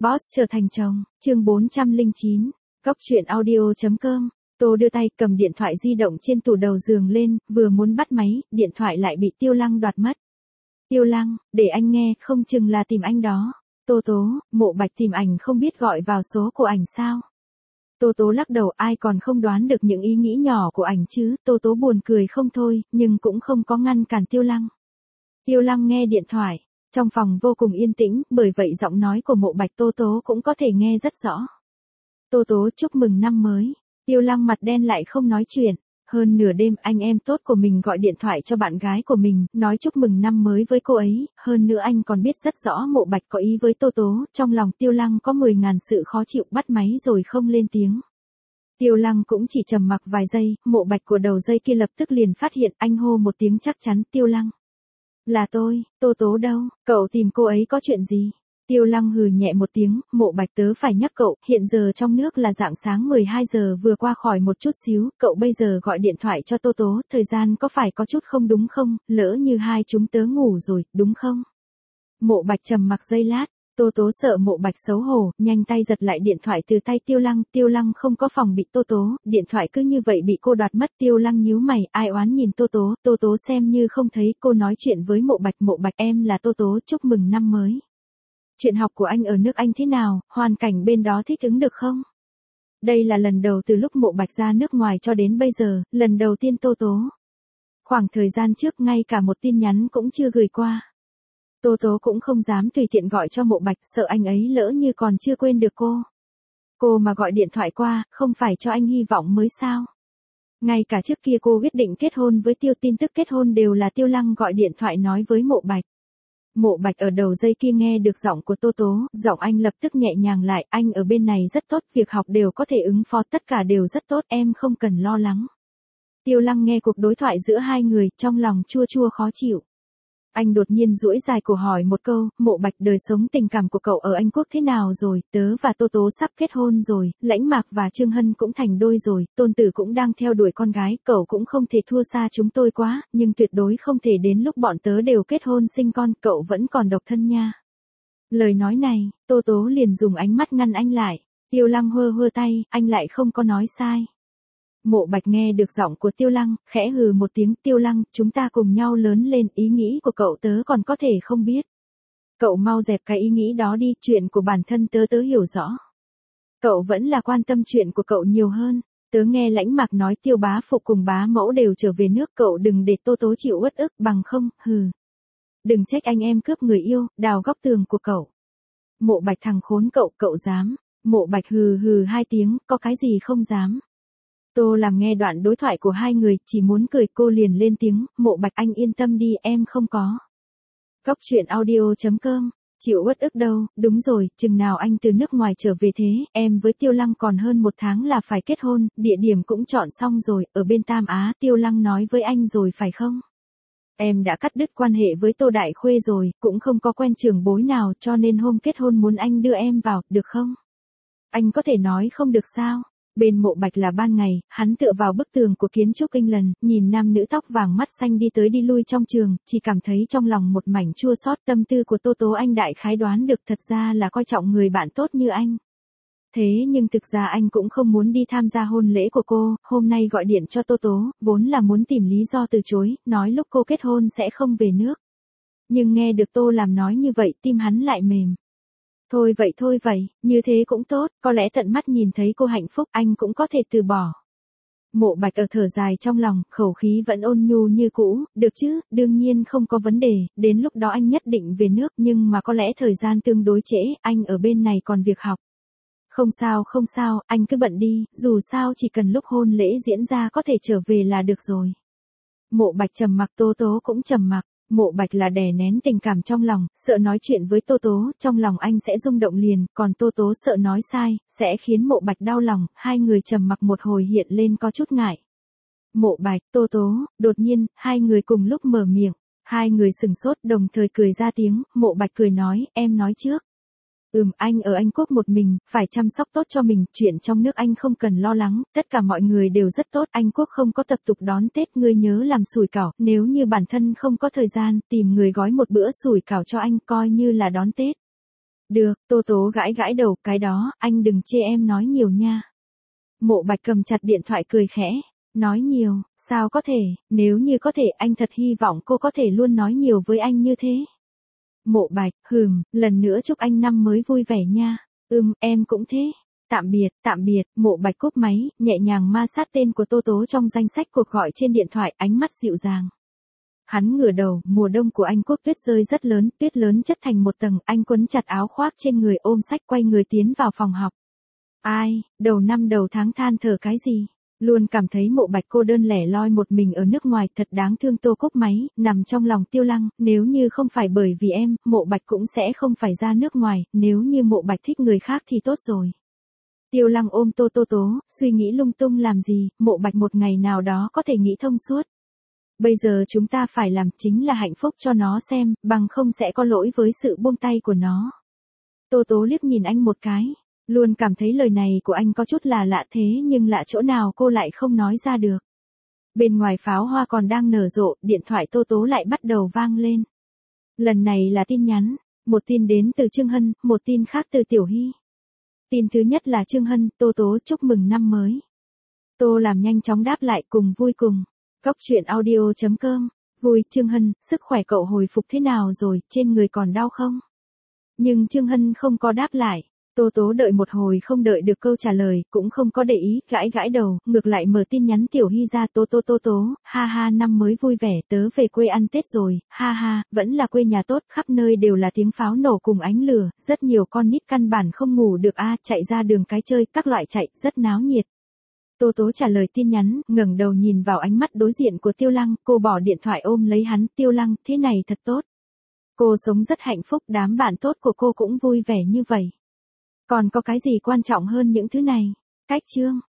Boss trở thành chồng, chương 409, Cóc truyện audio.com. Tô đưa tay cầm điện thoại di động trên tủ đầu giường lên, vừa muốn bắt máy, điện thoại lại bị Tiêu Lăng đoạt mất. Tiêu Lăng, để anh nghe, không chừng là tìm anh đó. Tô Tố, Mộ Bạch tìm ảnh không biết gọi vào số của ảnh sao? Tô Tố lắc đầu, ai còn không đoán được những ý nghĩ nhỏ của ảnh chứ. Tô Tố buồn cười không thôi, nhưng cũng không có ngăn cản Tiêu Lăng. Tiêu Lăng nghe điện thoại. Trong phòng vô cùng yên tĩnh, bởi vậy giọng nói của Mộ Bạch Tô Tố cũng có thể nghe rất rõ. Tô Tố chúc mừng năm mới. Tiêu Lăng mặt đen lại không nói chuyện. Hơn nửa đêm anh em tốt của mình gọi điện thoại cho bạn gái của mình, nói chúc mừng năm mới với cô ấy. Hơn nữa anh còn biết rất rõ Mộ Bạch có ý với Tô Tố. Trong lòng Tiêu Lăng có 10.000 sự khó chịu, bắt máy rồi không lên tiếng. Tiêu Lăng cũng chỉ trầm mặc vài giây, Mộ Bạch của đầu dây kia lập tức liền phát hiện, anh hô một tiếng chắc chắn. Tiêu Lăng. Là tôi, Tô Tố đâu, cậu tìm cô ấy có chuyện gì? Tiêu Lăng hừ nhẹ một tiếng, Mộ Bạch tớ phải nhắc cậu, hiện giờ trong nước là rạng sáng 12 giờ vừa qua khỏi một chút xíu, cậu bây giờ gọi điện thoại cho Tô Tố, thời gian có phải có chút không đúng không, lỡ như hai chúng tớ ngủ rồi, đúng không? Mộ Bạch trầm mặc giây lát. Tô Tố sợ Mộ Bạch xấu hổ, nhanh tay giật lại điện thoại từ tay Tiêu Lăng không có phòng bị Tô Tố, điện thoại cứ như vậy bị cô đoạt mất. Tiêu Lăng nhíu mày, ai oán nhìn Tô Tố xem như không thấy, cô nói chuyện với Mộ Bạch em là Tô Tố, chúc mừng năm mới. Chuyện học của anh ở nước Anh thế nào, hoàn cảnh bên đó thích ứng được không? Đây là lần đầu từ lúc Mộ Bạch ra nước ngoài cho đến bây giờ, lần đầu tiên Tô Tố. Khoảng thời gian trước ngay cả một tin nhắn cũng chưa gửi qua. Tô Tố cũng không dám tùy tiện gọi cho Mộ Bạch, sợ anh ấy lỡ như còn chưa quên được cô. Cô mà gọi điện thoại qua, không phải cho anh hy vọng mới sao? Ngay cả trước kia cô quyết định kết hôn với Tiêu, tin tức kết hôn đều là Tiêu Lăng gọi điện thoại nói với Mộ Bạch. Mộ Bạch ở đầu dây kia nghe được giọng của Tô Tố, giọng anh lập tức nhẹ nhàng lại, anh ở bên này rất tốt, việc học đều có thể ứng phó, tất cả đều rất tốt, em không cần lo lắng. Tiêu Lăng nghe cuộc đối thoại giữa hai người, trong lòng chua chua khó chịu. Anh đột nhiên duỗi dài cổ hỏi một câu, Mộ Bạch, đời sống tình cảm của cậu ở Anh Quốc thế nào rồi, tớ và Tô Tố sắp kết hôn rồi, Lãnh Mạc và Trương Hân cũng thành đôi rồi, Tôn Tử cũng đang theo đuổi con gái, cậu cũng không thể thua xa chúng tôi quá, nhưng tuyệt đối không thể đến lúc bọn tớ đều kết hôn sinh con, cậu vẫn còn độc thân nha. Lời nói này, Tô Tố liền dùng ánh mắt ngăn anh lại. Tiêu Lăng hơ tay, anh lại không có nói sai. Mộ Bạch nghe được giọng của Tiêu Lăng, khẽ hừ một tiếng, Tiêu Lăng, chúng ta cùng nhau lớn lên, ý nghĩ của cậu tớ còn có thể không biết. Cậu mau dẹp cái ý nghĩ đó đi, chuyện của bản thân tớ hiểu rõ. Cậu vẫn là quan tâm chuyện của cậu nhiều hơn. Tớ nghe Lãnh Mạc nói Tiêu bá phụ cùng bá mẫu đều trở về nước, cậu đừng để Tô Tố chịu uất ức, bằng không, hừ. Đừng trách anh em cướp người yêu, đào góc tường của cậu. Mộ Bạch thằng khốn cậu dám. Mộ Bạch hừ hai tiếng, có cái gì không dám. Tô làm nghe đoạn đối thoại của hai người, chỉ muốn cười, cô liền lên tiếng, Mộ Bạch anh yên tâm đi, em không có. Cóc truyện audio.com, chịu uất ức đâu, đúng rồi, chừng nào anh từ nước ngoài trở về thế, em với Tiêu Lăng còn hơn một tháng là phải kết hôn, địa điểm cũng chọn xong rồi, ở bên Tam Á, Tiêu Lăng nói với anh rồi phải không? Em đã cắt đứt quan hệ với Tô Đại Khuê rồi, cũng không có quen trưởng bối nào, cho nên hôm kết hôn muốn anh đưa em vào, được không? Anh có thể nói không được sao? Bên Mộ Bạch là ban ngày, hắn tựa vào bức tường của kiến trúc England, nhìn nam nữ tóc vàng mắt xanh đi tới đi lui trong trường, chỉ cảm thấy trong lòng một mảnh chua xót. Tâm tư của Tô Tố anh đại khái đoán được, thật ra là coi trọng người bạn tốt như anh. Thế nhưng thực ra anh cũng không muốn đi tham gia hôn lễ của cô, hôm nay gọi điện cho Tô Tố, vốn là muốn tìm lý do từ chối, nói lúc cô kết hôn sẽ không về nước. Nhưng nghe được Tô làm nói như vậy, tim hắn lại mềm. Thôi vậy, như thế cũng tốt, có lẽ tận mắt nhìn thấy cô hạnh phúc, anh cũng có thể từ bỏ. Mộ Bạch ở thở dài trong lòng, khẩu khí vẫn ôn nhu như cũ, được chứ, đương nhiên không có vấn đề, đến lúc đó anh nhất định về nước, nhưng mà có lẽ thời gian tương đối trễ, anh ở bên này còn việc học. Không sao, anh cứ bận đi, dù sao chỉ cần lúc hôn lễ diễn ra có thể trở về là được rồi. Mộ Bạch trầm mặc, Tô Tố cũng trầm mặc. Mộ Bạch là đè nén tình cảm trong lòng, sợ nói chuyện với Tô Tố, trong lòng anh sẽ rung động liền, còn Tô Tố sợ nói sai, sẽ khiến Mộ Bạch đau lòng, hai người trầm mặc một hồi hiện lên có chút ngại. Mộ Bạch, Tô Tố, đột nhiên, hai người cùng lúc mở miệng, hai người sừng sốt đồng thời cười ra tiếng, Mộ Bạch cười nói, em nói trước. Anh ở Anh Quốc một mình, phải chăm sóc tốt cho mình, chuyện trong nước anh không cần lo lắng, tất cả mọi người đều rất tốt, Anh Quốc không có tập tục đón Tết, ngươi nhớ làm sủi cảo, nếu như bản thân không có thời gian, tìm người gói một bữa sủi cảo cho anh, coi như là đón Tết. Được, Tô Tố gãi gãi đầu, cái đó, anh đừng chê em nói nhiều nha. Mộ Bạch cầm chặt điện thoại cười khẽ. Nói nhiều, sao có thể, nếu như có thể anh thật hy vọng cô có thể luôn nói nhiều với anh như thế. Mộ Bạch, lần nữa chúc anh năm mới vui vẻ nha. Em cũng thế. Tạm biệt, Mộ Bạch cúp máy, nhẹ nhàng ma sát tên của Tô Tố trong danh sách cuộc gọi trên điện thoại, ánh mắt dịu dàng. Hắn ngửa đầu, mùa đông của Anh Quốc tuyết rơi rất lớn, tuyết lớn chất thành một tầng, anh quấn chặt áo khoác trên người ôm sách quay người tiến vào phòng học. Ai, đầu năm đầu tháng than thở cái gì? Luôn cảm thấy Mộ Bạch cô đơn lẻ loi một mình ở nước ngoài, thật đáng thương. Tô cúp máy, nằm trong lòng Tiêu Lăng, nếu như không phải bởi vì em, Mộ Bạch cũng sẽ không phải ra nước ngoài, nếu như Mộ Bạch thích người khác thì tốt rồi. Tiêu Lăng ôm Tô Tố, suy nghĩ lung tung làm gì, Mộ Bạch một ngày nào đó có thể nghĩ thông suốt. Bây giờ chúng ta phải làm chính là hạnh phúc cho nó xem, bằng không sẽ có lỗi với sự buông tay của nó. Tô Tố liếc nhìn anh một cái, luôn cảm thấy lời này của anh có chút là lạ thế nhưng lạ chỗ nào cô lại không nói ra được. Bên ngoài pháo hoa còn đang nở rộ, điện thoại Tô Tố lại bắt đầu vang lên. Lần này là tin nhắn, một tin đến từ Trương Hân, một tin khác từ Tiểu Hy. Tin thứ nhất là Trương Hân, Tô Tố chúc mừng năm mới. Tô làm nhanh chóng đáp lại cùng vui cùng. Cóc truyện audio.com, vui, Trương Hân, sức khỏe cậu hồi phục thế nào rồi, trên người còn đau không? Nhưng Trương Hân không có đáp lại. Tô Tố đợi một hồi không đợi được câu trả lời, cũng không có để ý, gãi gãi đầu, ngược lại mở tin nhắn Tiểu Hy ra. Tố, ha ha, năm mới vui vẻ, tớ về quê ăn Tết rồi, ha ha, vẫn là quê nhà tốt, khắp nơi đều là tiếng pháo nổ cùng ánh lửa, rất nhiều con nít căn bản không ngủ được chạy ra đường cái chơi, các loại chạy, rất náo nhiệt. Tô Tố trả lời tin nhắn, ngẩng đầu nhìn vào ánh mắt đối diện của Tiêu Lăng, cô bỏ điện thoại ôm lấy hắn, Tiêu Lăng, thế này thật tốt. Cô sống rất hạnh phúc, đám bạn tốt của cô cũng vui vẻ như vậy. Còn có cái gì quan trọng hơn những thứ này? Cách chương